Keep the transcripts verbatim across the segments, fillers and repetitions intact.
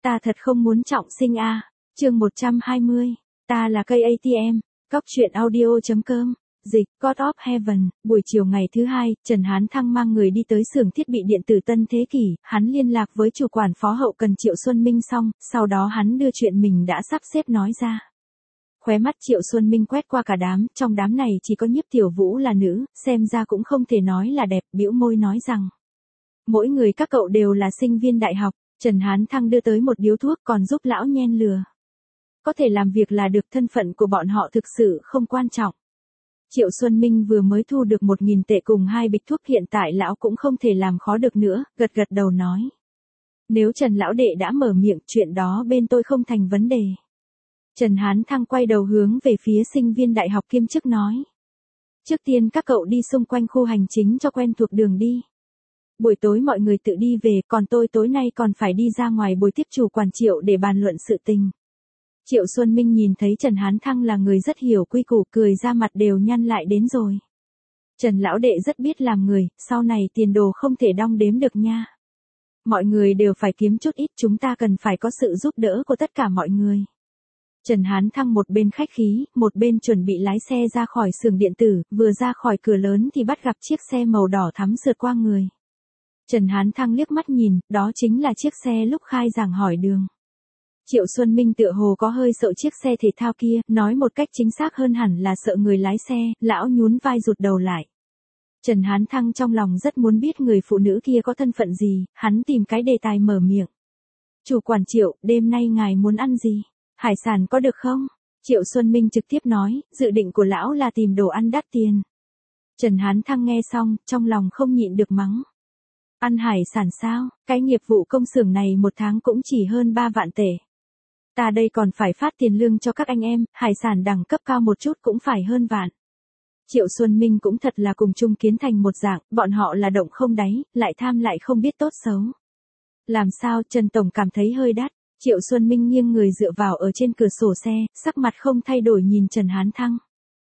Ta thật không muốn trọng sinh a. Chương một trăm hai mươi. Ta là cây a tê em. Cóc truyện audio chấm com. Dịch, God of Heaven. Buổi chiều ngày thứ hai, Trần Hán Thăng mang người đi tới xưởng thiết bị điện tử Tân Thế Kỷ, hắn liên lạc với chủ quản phó hậu cần Triệu Xuân Minh xong, sau đó hắn đưa chuyện mình đã sắp xếp nói ra. Khóe mắt Triệu Xuân Minh quét qua cả đám, trong đám này chỉ có Nhiếp Tiểu Vũ là nữ, xem ra cũng không thể nói là đẹp, bĩu môi nói rằng. Mỗi người các cậu đều là sinh viên đại học. Trần Hán Thăng đưa tới một điếu thuốc còn giúp lão nhen lửa. Có thể làm việc là được, thân phận của bọn họ thực sự không quan trọng. Triệu Xuân Minh vừa mới thu được một nghìn tệ cùng hai bịch thuốc, hiện tại lão cũng không thể làm khó được nữa, gật gật đầu nói. Nếu Trần lão đệ đã mở miệng, chuyện đó bên tôi không thành vấn đề. Trần Hán Thăng quay đầu hướng về phía sinh viên đại học kiêm chức nói. Trước tiên các cậu đi xung quanh khu hành chính cho quen thuộc đường đi. Buổi tối mọi người tự đi về, còn tôi tối nay còn phải đi ra ngoài buổi tiếp chủ quản Triệu để bàn luận sự tình. Triệu Xuân Minh nhìn thấy Trần Hán Thăng là người rất hiểu quy củ, cười ra mặt đều nhăn lại đến rồi. Trần lão đệ rất biết làm người, sau này tiền đồ không thể đong đếm được nha. Mọi người đều phải kiếm chút ít, chúng ta cần phải có sự giúp đỡ của tất cả mọi người. Trần Hán Thăng một bên khách khí, một bên chuẩn bị lái xe ra khỏi xưởng điện tử, vừa ra khỏi cửa lớn thì bắt gặp chiếc xe màu đỏ thắm sượt qua người. Trần Hán Thăng liếc mắt nhìn, đó chính là chiếc xe lúc khai giảng hỏi đường. Triệu Xuân Minh tựa hồ có hơi sợ chiếc xe thể thao kia, nói một cách chính xác hơn hẳn là sợ người lái xe, lão nhún vai rụt đầu lại. Trần Hán Thăng trong lòng rất muốn biết người phụ nữ kia có thân phận gì, hắn tìm cái đề tài mở miệng. Chủ quản Triệu, đêm nay ngài muốn ăn gì? Hải sản có được không? Triệu Xuân Minh trực tiếp nói, dự định của lão là tìm đồ ăn đắt tiền. Trần Hán Thăng nghe xong, trong lòng không nhịn được mắng. Ăn hải sản sao? Cái nghiệp vụ công xưởng này một tháng cũng chỉ hơn ba vạn tệ. Ta đây còn phải phát tiền lương cho các anh em, hải sản đẳng cấp cao một chút cũng phải hơn vạn. Triệu Xuân Minh cũng thật là cùng chung kiến thành một dạng, bọn họ là động không đáy, lại tham lại không biết tốt xấu. Làm sao? Trần Tổng cảm thấy hơi đắt. Triệu Xuân Minh nghiêng người dựa vào ở trên cửa sổ xe, sắc mặt không thay đổi nhìn Trần Hán Thăng.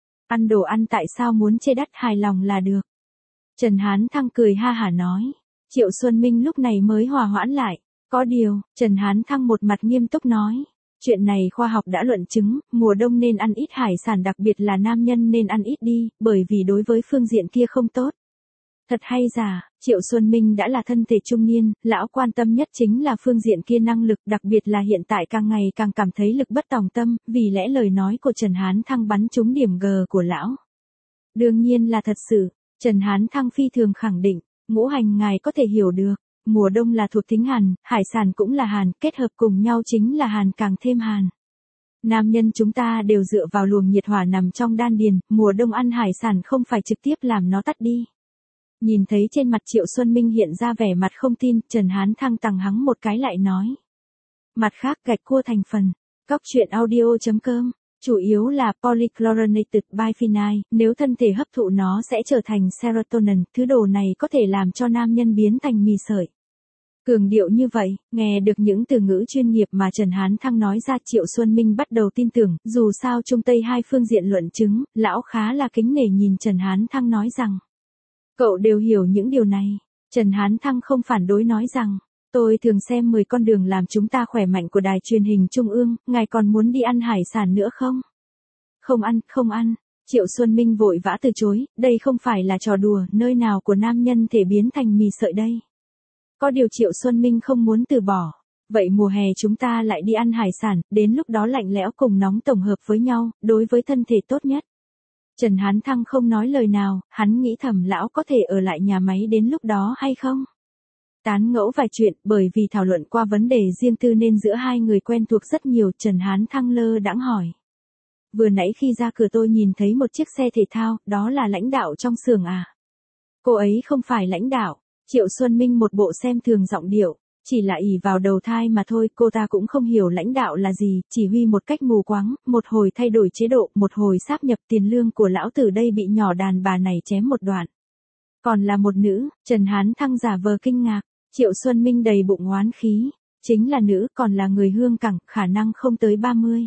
Ăn đồ ăn tại sao muốn chê đắt, hài lòng là được. Trần Hán Thăng cười ha hả nói. Triệu Xuân Minh lúc này mới hòa hoãn lại. Có điều, Trần Hán Thăng một mặt nghiêm túc nói. Chuyện này khoa học đã luận chứng, mùa đông nên ăn ít hải sản, đặc biệt là nam nhân nên ăn ít đi, bởi vì đối với phương diện kia không tốt. Thật hay giả, Triệu Xuân Minh đã là thân thể trung niên, lão quan tâm nhất chính là phương diện kia năng lực, đặc biệt là hiện tại càng ngày càng cảm thấy lực bất tòng tâm, vì lẽ lời nói của Trần Hán Thăng bắn trúng điểm G của lão. Đương nhiên là thật sự, Trần Hán Thăng phi thường khẳng định, ngũ hành ngài có thể hiểu được, mùa đông là thuộc tính hàn, hải sản cũng là hàn, kết hợp cùng nhau chính là hàn càng thêm hàn. Nam nhân chúng ta đều dựa vào luồng nhiệt hỏa nằm trong đan điền, mùa đông ăn hải sản không phải trực tiếp làm nó tắt đi. Nhìn thấy trên mặt Triệu Xuân Minh hiện ra vẻ mặt không tin, Trần Hán Thăng tằng hắng một cái lại nói. Mặt khác, gạch cua thành phần. Cóc truyện audio chấm com. Chủ yếu là polychlorinated biphenyl, nếu thân thể hấp thụ nó sẽ trở thành serotonin, thứ đồ này có thể làm cho nam nhân biến thành mì sợi. Cường điệu như vậy, nghe được những từ ngữ chuyên nghiệp mà Trần Hán Thăng nói ra, Triệu Xuân Minh bắt đầu tin tưởng, dù sao Trung Tây hai phương diện luận chứng, lão khá là kính nể nhìn Trần Hán Thăng nói rằng. Cậu đều hiểu những điều này. Trần Hán Thăng không phản đối nói rằng, tôi thường xem mười con đường làm chúng ta khỏe mạnh của đài truyền hình Trung ương, ngài còn muốn đi ăn hải sản nữa không? Không ăn, không ăn. Triệu Xuân Minh vội vã từ chối, đây không phải là trò đùa, nơi nào của nam nhân thể biến thành mì sợi đây. Có điều Triệu Xuân Minh không muốn từ bỏ. Vậy mùa hè chúng ta lại đi ăn hải sản, đến lúc đó lạnh lẽo cùng nóng tổng hợp với nhau, đối với thân thể tốt nhất. Trần Hán Thăng không nói lời nào, hắn nghĩ thầm lão có thể ở lại nhà máy đến lúc đó hay không? Tán ngẫu vài chuyện, bởi vì thảo luận qua vấn đề riêng tư nên giữa hai người quen thuộc rất nhiều, Trần Hán Thăng lơ đãng hỏi. Vừa nãy khi ra cửa tôi nhìn thấy một chiếc xe thể thao, đó là lãnh đạo trong xưởng à? Cô ấy không phải lãnh đạo. Triệu Xuân Minh một bộ xem thường giọng điệu. Chỉ là ỷ vào đầu thai mà thôi, cô ta cũng không hiểu lãnh đạo là gì, chỉ huy một cách mù quáng, một hồi thay đổi chế độ, một hồi sáp nhập, tiền lương của lão tử đây bị nhỏ đàn bà này chém một đoạn. Còn là một nữ, Trần Hán Thăng giả vờ kinh ngạc, Triệu Xuân Minh đầy bụng oán khí, chính là nữ, còn là người hương cảng, khả năng không tới ba mươi.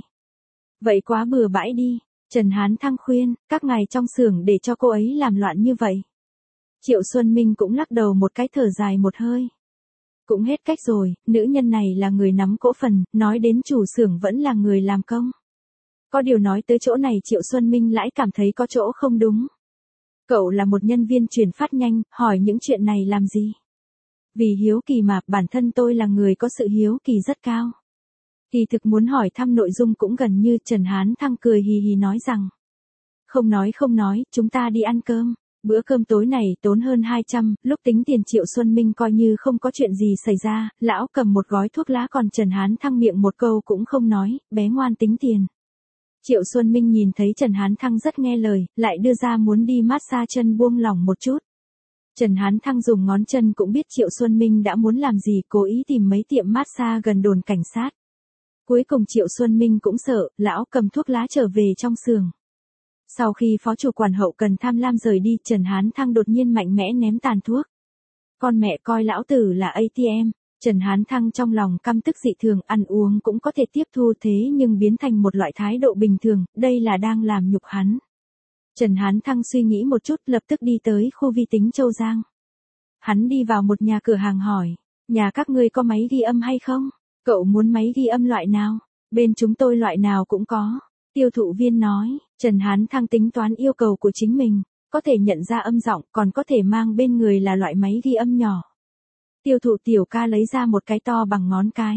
Vậy quá bừa bãi đi, Trần Hán Thăng khuyên, các ngài trong xưởng để cho cô ấy làm loạn như vậy. Triệu Xuân Minh cũng lắc đầu một cái, thở dài một hơi. Cũng hết cách rồi, nữ nhân này là người nắm cổ phần, nói đến chủ xưởng vẫn là người làm công. Có điều nói tới chỗ này Triệu Xuân Minh lại cảm thấy có chỗ không đúng. Cậu là một nhân viên chuyển phát nhanh, hỏi những chuyện này làm gì? Vì hiếu kỳ mà, bản thân tôi là người có sự hiếu kỳ rất cao. Kỳ thực muốn hỏi thăm nội dung cũng gần như. Trần Hán Thăng cười hì hì nói rằng. Không nói không nói, chúng ta đi ăn cơm. Bữa cơm tối này tốn hơn hai trăm, lúc tính tiền Triệu Xuân Minh coi như không có chuyện gì xảy ra, lão cầm một gói thuốc lá còn Trần Hán Thăng miệng một câu cũng không nói, bé ngoan tính tiền. Triệu Xuân Minh nhìn thấy Trần Hán Thăng rất nghe lời, lại đưa ra muốn đi massage chân buông lỏng một chút. Trần Hán Thăng dùng ngón chân cũng biết Triệu Xuân Minh đã muốn làm gì, cố ý tìm mấy tiệm massage gần đồn cảnh sát. Cuối cùng Triệu Xuân Minh cũng sợ, lão cầm thuốc lá trở về trong xưởng. Sau khi phó chủ quản hậu cần tham lam rời đi, Trần Hán Thăng đột nhiên mạnh mẽ ném tàn thuốc. Con mẹ coi lão tử là a tê em. Trần Hán Thăng trong lòng căm tức dị thường, ăn uống cũng có thể tiếp thu thế nhưng biến thành một loại thái độ bình thường, đây là đang làm nhục hắn. Trần Hán Thăng suy nghĩ một chút lập tức đi tới khu vi tính Châu Giang. Hắn đi vào một nhà cửa hàng hỏi, nhà các ngươi có máy ghi âm hay không? Cậu muốn máy ghi âm loại nào? Bên chúng tôi loại nào cũng có. Tiêu thụ viên nói, Trần Hán Thăng tính toán yêu cầu của chính mình, có thể nhận ra âm giọng, còn có thể mang bên người là loại máy ghi âm nhỏ. Tiêu thụ tiểu ca lấy ra một cái to bằng ngón cái.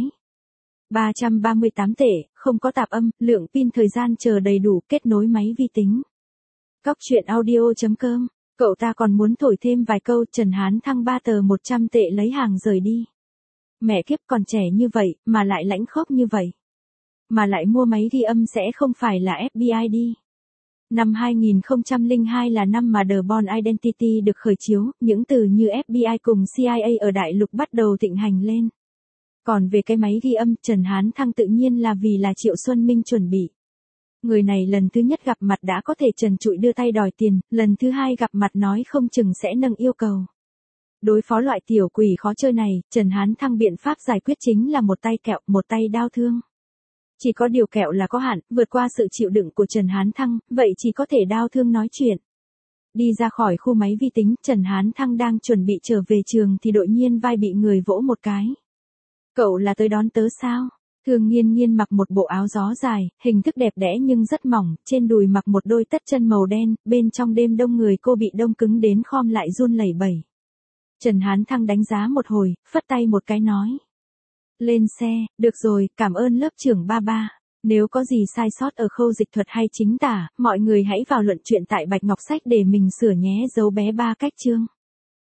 ba trăm ba mươi tám tệ, không có tạp âm, lượng pin thời gian chờ đầy đủ, kết nối máy vi tính. Cóc truyện audio chấm com, cậu ta còn muốn thổi thêm vài câu. Trần Hán Thăng ba tờ một trăm tệ lấy hàng rời đi. Mẹ kiếp, còn trẻ như vậy, mà lại lãnh khốc như vậy. Mà lại mua máy ghi âm sẽ không phải là ép bê i đi. Năm hai nghìn không trăm lẻ hai là năm mà The Bourne Identity được khởi chiếu, những từ như ép bê i cùng xê i a ở đại lục bắt đầu thịnh hành lên. Còn về cái máy ghi âm, Trần Hán Thăng tự nhiên là vì là Triệu Xuân Minh chuẩn bị. Người này lần thứ nhất gặp mặt đã có thể trần trụi đưa tay đòi tiền, lần thứ hai gặp mặt nói không chừng sẽ nâng yêu cầu. Đối phó loại tiểu quỷ khó chơi này, Trần Hán Thăng biện pháp giải quyết chính là một tay kẹo, một tay đao thương. Chỉ có điều kẹo là có hạn, vượt qua sự chịu đựng của Trần Hán Thăng, vậy chỉ có thể đao thương nói chuyện. Đi ra khỏi khu máy vi tính, Trần Hán Thăng đang chuẩn bị trở về trường thì đột nhiên vai bị người vỗ một cái. Cậu là tới đón tớ sao? Thương Nghiên Nghiên mặc một bộ áo gió dài, hình thức đẹp đẽ nhưng rất mỏng, trên đùi mặc một đôi tất chân màu đen, bên trong đêm đông người cô bị đông cứng đến khom lại run lẩy bẩy. Trần Hán Thăng đánh giá một hồi, phất tay một cái nói. Lên xe, được rồi, cảm ơn lớp trưởng ba ba. Nếu có gì sai sót ở khâu dịch thuật hay chính tả, mọi người hãy vào luận chuyện tại Bạch Ngọc Sách để mình sửa nhé. Dấu bé ba cách chương.